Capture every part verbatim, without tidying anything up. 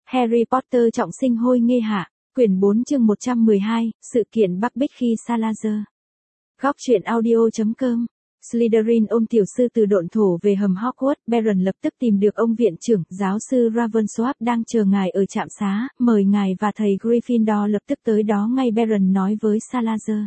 Harry Potter trọng sinh hôi nghê hạ, quyển bốn chương một trăm mười hai, sự kiện Buckbeak khi Salazar. Góc truyện audio chấm com. Slytherin ôm tiểu sư từ độn thổ về hầm Hogwarts, Baron lập tức tìm được ông viện trưởng, giáo sư Ravensworth đang chờ ngài ở trạm xá, mời ngài và thầy Gryffindor lập tức tới đó ngay. Baron nói với Salazar.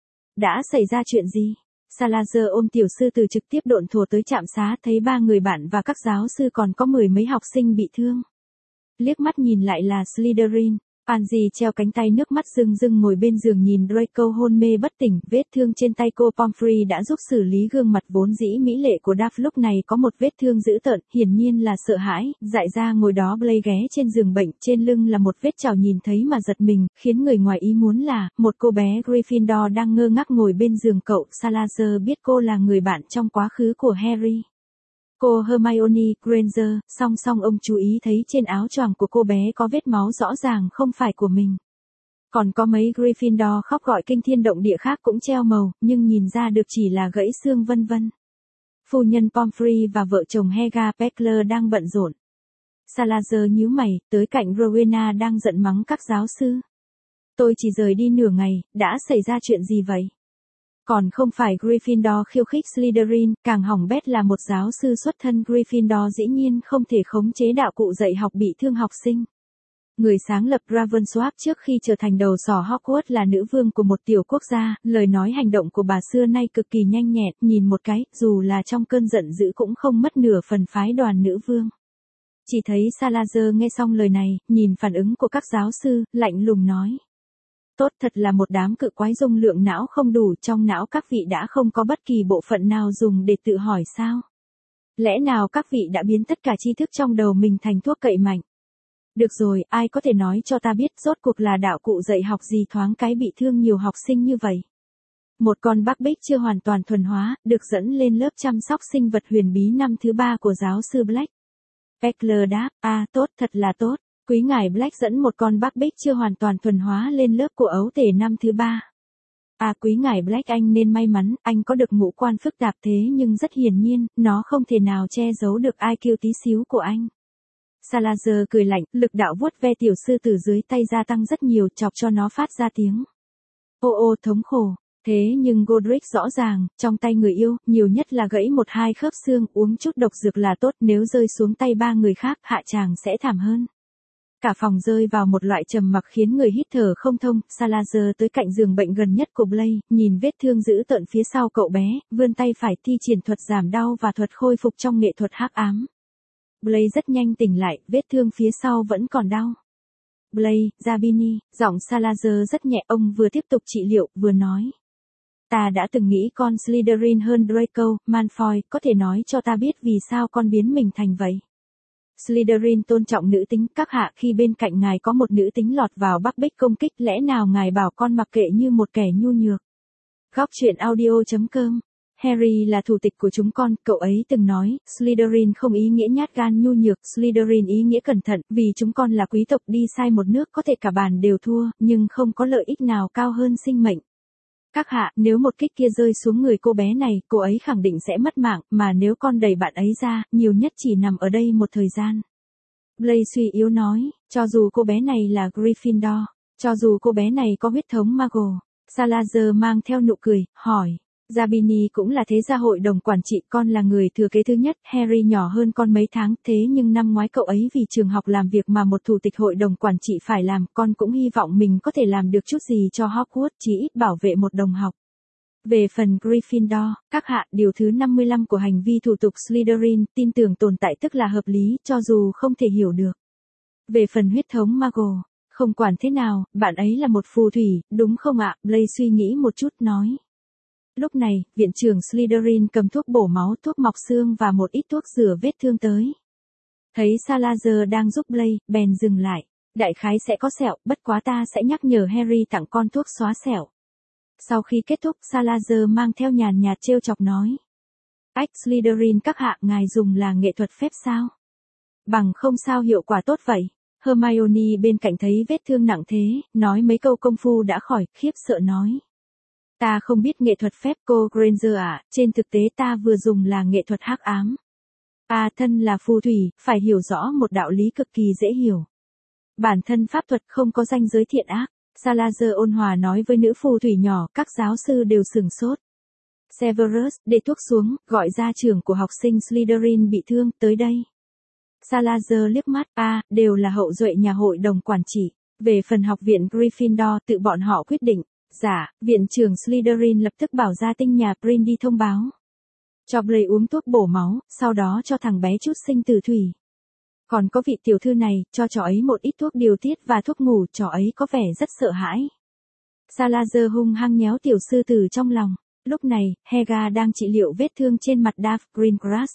Đã xảy ra chuyện gì? Salazar ôm tiểu sư từ trực tiếp độn thổ tới trạm xá, thấy ba người bạn và các giáo sư còn có mười mấy học sinh bị thương. Liếc mắt nhìn lại là Slytherin. Pansy treo cánh tay, nước mắt rưng rưng ngồi bên giường nhìn Draco hôn mê bất tỉnh, vết thương trên tay cô Pomfrey đã giúp xử lý gương mặt vốn dĩ mỹ lệ của Duff lúc này có một vết thương dữ tợn, hiển nhiên là sợ hãi, dại ra ngồi đó. Blaise ghé trên giường bệnh, trên lưng là một vết trào nhìn thấy mà giật mình, khiến người ngoài ý muốn là, một cô bé Gryffindor đang ngơ ngác ngồi bên giường cậu. Salazar biết cô là người bạn trong quá khứ của Harry. Cô Hermione Granger, song song ông chú ý thấy trên áo choàng của cô bé có vết máu rõ ràng không phải của mình. Còn có mấy Gryffindor khóc gọi kinh thiên động địa khác cũng treo màu, nhưng nhìn ra được chỉ là gãy xương vân vân. Phu nhân Pomfrey và vợ chồng Helga Pekler đang bận rộn. Salazar nhíu mày, tới cạnh Rowena đang giận mắng các giáo sư. Tôi chỉ rời đi nửa ngày, đã xảy ra chuyện gì vậy? Còn không phải Gryffindor khiêu khích Slytherin, càng hỏng bét là một giáo sư xuất thân Gryffindor dĩ nhiên không thể khống chế đạo cụ dạy học bị thương học sinh. Người sáng lập Ravensworth trước khi trở thành đầu sỏ Hogwarts là nữ vương của một tiểu quốc gia, lời nói hành động của bà xưa nay cực kỳ nhanh nhẹn, nhìn một cái, dù là trong cơn giận dữ cũng không mất nửa phần phái đoàn nữ vương. Chỉ thấy Salazar nghe xong lời này, nhìn phản ứng của các giáo sư, lạnh lùng nói. Tốt thật là một đám cự quái, dung lượng não không đủ, trong não các vị đã không có bất kỳ bộ phận nào dùng để tự hỏi sao? Lẽ nào các vị đã biến tất cả tri thức trong đầu mình thành thuốc cậy mạnh? Được rồi, ai có thể nói cho ta biết rốt cuộc là đạo cụ dạy học gì thoáng cái bị thương nhiều học sinh như vậy? Một con Buckbeak chưa hoàn toàn thuần hóa, được dẫn lên lớp chăm sóc sinh vật huyền bí năm thứ ba của giáo sư Black. Pekler đáp, à tốt, thật là tốt. Quý ngài Black dẫn một con Buckbeak chưa hoàn toàn thuần hóa lên lớp của ấu tể năm thứ ba. À quý ngài Black, anh nên may mắn, anh có được ngũ quan phức tạp thế nhưng rất hiển nhiên, nó không thể nào che giấu được i kiu tí xíu của anh. Salazar cười lạnh, lực đạo vuốt ve tiểu sư từ dưới tay gia tăng rất nhiều, chọc cho nó phát ra tiếng. Ô ô thống khổ. Thế nhưng Godric rõ ràng, trong tay người yêu, nhiều nhất là gãy một hai khớp xương, uống chút độc dược là tốt, nếu rơi xuống tay ba người khác, hạ tràng sẽ thảm hơn. Cả phòng rơi vào một loại trầm mặc khiến người hít thở không thông. Salazar tới cạnh giường bệnh gần nhất của Blaise, nhìn vết thương dữ tợn phía sau cậu bé, vươn tay phải thi triển thuật giảm đau và thuật khôi phục trong nghệ thuật hắc ám. Blaise rất nhanh tỉnh lại, vết thương phía sau vẫn còn đau. Blaise, Zabini, giọng Salazar rất nhẹ, ông vừa tiếp tục trị liệu, vừa nói. Ta đã từng nghĩ con Slytherin hơn Draco, Malfoy, có thể nói cho ta biết vì sao con biến mình thành vậy? Slytherin tôn trọng nữ tính, các hạ, khi bên cạnh ngài có một nữ tính lọt vào Buckbeak công kích, lẽ nào ngài bảo con mặc kệ như một kẻ nhu nhược? Góc truyện audio chấm com. Harry là thủ tịch của chúng con, cậu ấy từng nói, Slytherin không ý nghĩa nhát gan nhu nhược, Slytherin ý nghĩa cẩn thận, vì chúng con là quý tộc, đi sai một nước có thể cả bàn đều thua, nhưng không có lợi ích nào cao hơn sinh mệnh. Các hạ, nếu một kích kia rơi xuống người cô bé này, cô ấy khẳng định sẽ mất mạng, mà nếu con đẩy bạn ấy ra, nhiều nhất chỉ nằm ở đây một thời gian. Blaise suy yếu nói, cho dù cô bé này là Gryffindor, cho dù cô bé này có huyết thống Muggle. Salazar mang theo nụ cười, hỏi. Zabini cũng là thế gia hội đồng quản trị, con là người thừa kế thứ nhất, Harry nhỏ hơn con mấy tháng, thế nhưng năm ngoái cậu ấy vì trường học làm việc mà một thủ tịch hội đồng quản trị phải làm, con cũng hy vọng mình có thể làm được chút gì cho Hogwarts, chỉ ít bảo vệ một đồng học. Về phần Gryffindor, các hạ, điều thứ năm mươi lăm của hành vi thủ tục Slytherin, tin tưởng tồn tại tức là hợp lý, cho dù không thể hiểu được. Về phần huyết thống Muggle, không quản thế nào, bạn ấy là một phù thủy, đúng không ạ? Blaise suy nghĩ một chút nói. Lúc này, viện trưởng Slytherin cầm thuốc bổ máu, thuốc mọc xương và một ít thuốc rửa vết thương tới. Thấy Salazar đang giúp Blaise, bèn dừng lại. Đại khái sẽ có sẹo, bất quá ta sẽ nhắc nhở Harry tặng con thuốc xóa sẹo. Sau khi kết thúc, Salazar mang theo nhàn nhạt trêu chọc nói. Ách, Slytherin các hạ, ngài dùng là nghệ thuật phép sao? Bằng không sao hiệu quả tốt vậy? Hermione bên cạnh thấy vết thương nặng thế, nói mấy câu công phu đã khỏi, khiếp sợ nói. Ta không biết nghệ thuật phép cô Granger ạ, trên thực tế ta vừa dùng là nghệ thuật hắc ám. À thân là phù thủy, phải hiểu rõ một đạo lý cực kỳ dễ hiểu. Bản thân pháp thuật không có ranh giới thiện ác. Salazar ôn hòa nói với nữ phù thủy nhỏ, các giáo sư đều sửng sốt. Severus, để thuốc xuống, gọi gia trưởng của học sinh Slytherin bị thương, tới đây. Salazar liếc mắt, a, à, đều là hậu duệ nhà hội đồng quản trị. Về phần học viện Gryffindor, tự bọn họ quyết định. Dạ, viện trưởng Slytherin lập tức bảo gia tinh nhà Prin đi thông báo. Cho Blaise uống thuốc bổ máu, sau đó cho thằng bé chút sinh tử thủy. Còn có vị tiểu thư này, cho trò ấy một ít thuốc điều tiết và thuốc ngủ, trò ấy có vẻ rất sợ hãi. Salazar hung hăng nhéo tiểu sư tử trong lòng. Lúc này, Helga đang trị liệu vết thương trên mặt Daft Greengrass.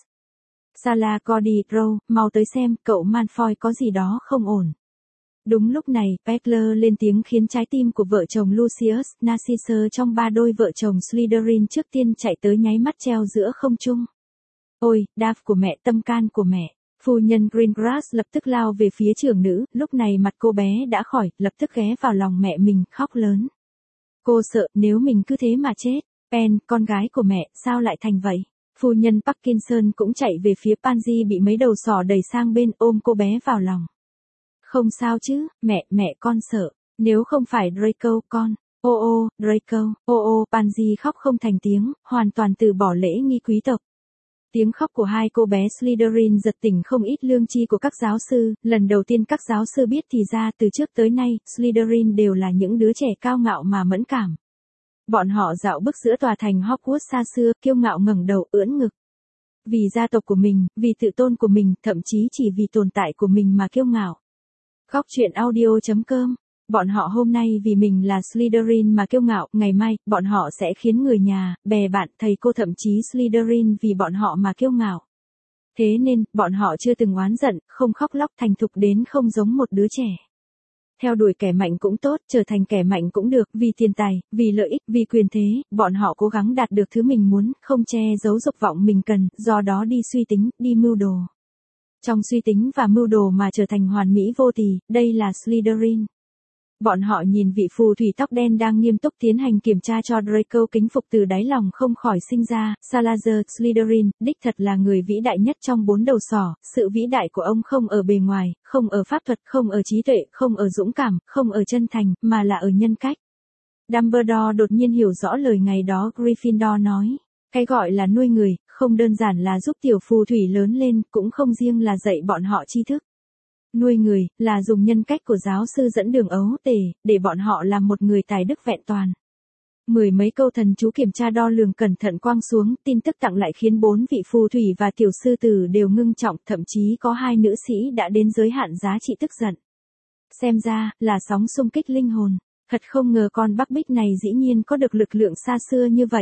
Sala Cody Row, mau tới xem, cậu Malfoy có gì đó không ổn. Đúng lúc này, Peckler lên tiếng khiến trái tim của vợ chồng Lucius, Narcissus trong ba đôi vợ chồng Slytherin trước tiên chạy tới nháy mắt treo giữa không trung. Ôi, Daft của mẹ, tâm can của mẹ. Phu nhân Greengrass lập tức lao về phía trưởng nữ, lúc này mặt cô bé đã khỏi, lập tức ghé vào lòng mẹ mình, khóc lớn. Cô sợ, nếu mình cứ thế mà chết. Pen, con gái của mẹ, sao lại thành vậy? Phu nhân Parkinson cũng chạy về phía Pansy bị mấy đầu sỏ đẩy sang bên, ôm cô bé vào lòng. Không sao chứ, mẹ, mẹ con sợ. Nếu không phải Draco, con. Ô ô, Draco, ô ô, Pansy khóc không thành tiếng, hoàn toàn từ bỏ lễ nghi quý tộc. Tiếng khóc của hai cô bé Slytherin giật tỉnh không ít lương tri của các giáo sư, lần đầu tiên các giáo sư biết thì ra từ trước tới nay, Slytherin đều là những đứa trẻ cao ngạo mà mẫn cảm. Bọn họ dạo bước giữa tòa thành Hogwarts xa xưa, kiêu ngạo ngẩng đầu, ưỡn ngực. Vì gia tộc của mình, vì tự tôn của mình, thậm chí chỉ vì tồn tại của mình mà kiêu ngạo. Góc truyện audio chấm com. Bọn họ hôm nay vì mình là Slytherin mà kiêu ngạo, ngày mai, bọn họ sẽ khiến người nhà, bè bạn, thầy cô thậm chí Slytherin vì bọn họ mà kiêu ngạo. Thế nên, bọn họ chưa từng oán giận, không khóc lóc, thành thục đến không giống một đứa trẻ. Theo đuổi kẻ mạnh cũng tốt, trở thành kẻ mạnh cũng được, vì tiền tài, vì lợi ích, vì quyền thế, bọn họ cố gắng đạt được thứ mình muốn, không che giấu dục vọng mình cần, do đó đi suy tính, đi mưu đồ. Trong suy tính và mưu đồ mà trở thành hoàn mỹ vô tì, đây là Slytherin. Bọn họ nhìn vị phù thủy tóc đen đang nghiêm túc tiến hành kiểm tra cho Draco kính phục từ đáy lòng không khỏi sinh ra, Salazar Slytherin, đích thật là người vĩ đại nhất trong bốn đầu sỏ, sự vĩ đại của ông không ở bề ngoài, không ở pháp thuật, không ở trí tuệ, không ở dũng cảm, không ở chân thành, mà là ở nhân cách. Dumbledore đột nhiên hiểu rõ lời ngày đó Gryffindor nói. Cái gọi là nuôi người, không đơn giản là giúp tiểu phù thủy lớn lên, cũng không riêng là dạy bọn họ tri thức. Nuôi người, là dùng nhân cách của giáo sư dẫn đường ấu tể, để bọn họ làm một người tài đức vẹn toàn. Mười mấy câu thần chú kiểm tra đo lường cẩn thận quang xuống, tin tức tặng lại khiến bốn vị phù thủy và tiểu sư tử đều ngưng trọng, thậm chí có hai nữ sĩ đã đến giới hạn giá trị tức giận. Xem ra, là sóng xung kích linh hồn. Thật không ngờ con Bắc Bích này dĩ nhiên có được lực lượng xa xưa như vậy.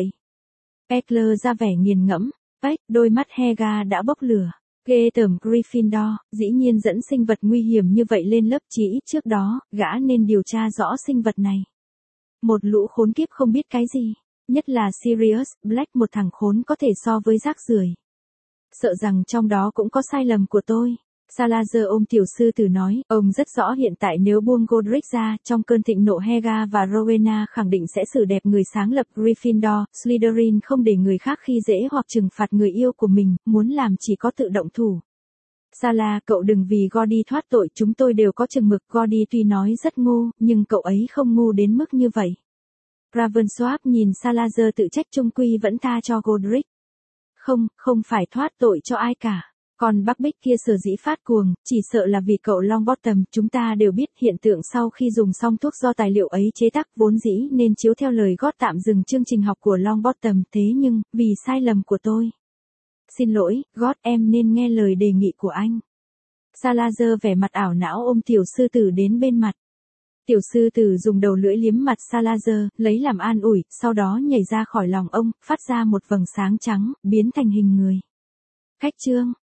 Peckler ra vẻ nghiền ngẫm, Peck, đôi mắt Helga đã bốc lửa. Ghê tởm Gryffindor, dĩ nhiên dẫn sinh vật nguy hiểm như vậy lên lớp, chỉ ít trước đó, gã nên điều tra rõ sinh vật này. Một lũ khốn kiếp không biết cái gì, nhất là Sirius Black, một thằng khốn có thể so với rác rưởi. Sợ rằng trong đó cũng có sai lầm của tôi. Salazar ôm tiểu sư tử nói, ông rất rõ hiện tại nếu buông Godric ra, trong cơn thịnh nộ Helga và Rowena khẳng định sẽ xử đẹp người sáng lập Gryffindor, Slytherin không để người khác khi dễ hoặc trừng phạt người yêu của mình, muốn làm chỉ có tự động thủ. Sala, cậu đừng vì Gordy thoát tội, chúng tôi đều có chừng mực, Gordy tuy nói rất ngu, nhưng cậu ấy không ngu đến mức như vậy. Ravensworth nhìn Salazar tự trách, chung quy vẫn tha cho Godric. Không, không phải thoát tội cho ai cả. Còn Bắc Bích kia sở dĩ phát cuồng, chỉ sợ là vì cậu Longbottom, chúng ta đều biết hiện tượng sau khi dùng xong thuốc do tài liệu ấy chế tác vốn dĩ nên chiếu theo lời gót tạm dừng chương trình học của Longbottom, thế nhưng, vì sai lầm của tôi. Xin lỗi, gót, em nên nghe lời đề nghị của anh. Salazar vẻ mặt ảo não ôm tiểu sư tử đến bên mặt. Tiểu sư tử dùng đầu lưỡi liếm mặt Salazar, lấy làm an ủi, sau đó nhảy ra khỏi lòng ông, phát ra một vầng sáng trắng, biến thành hình người. Khách trương.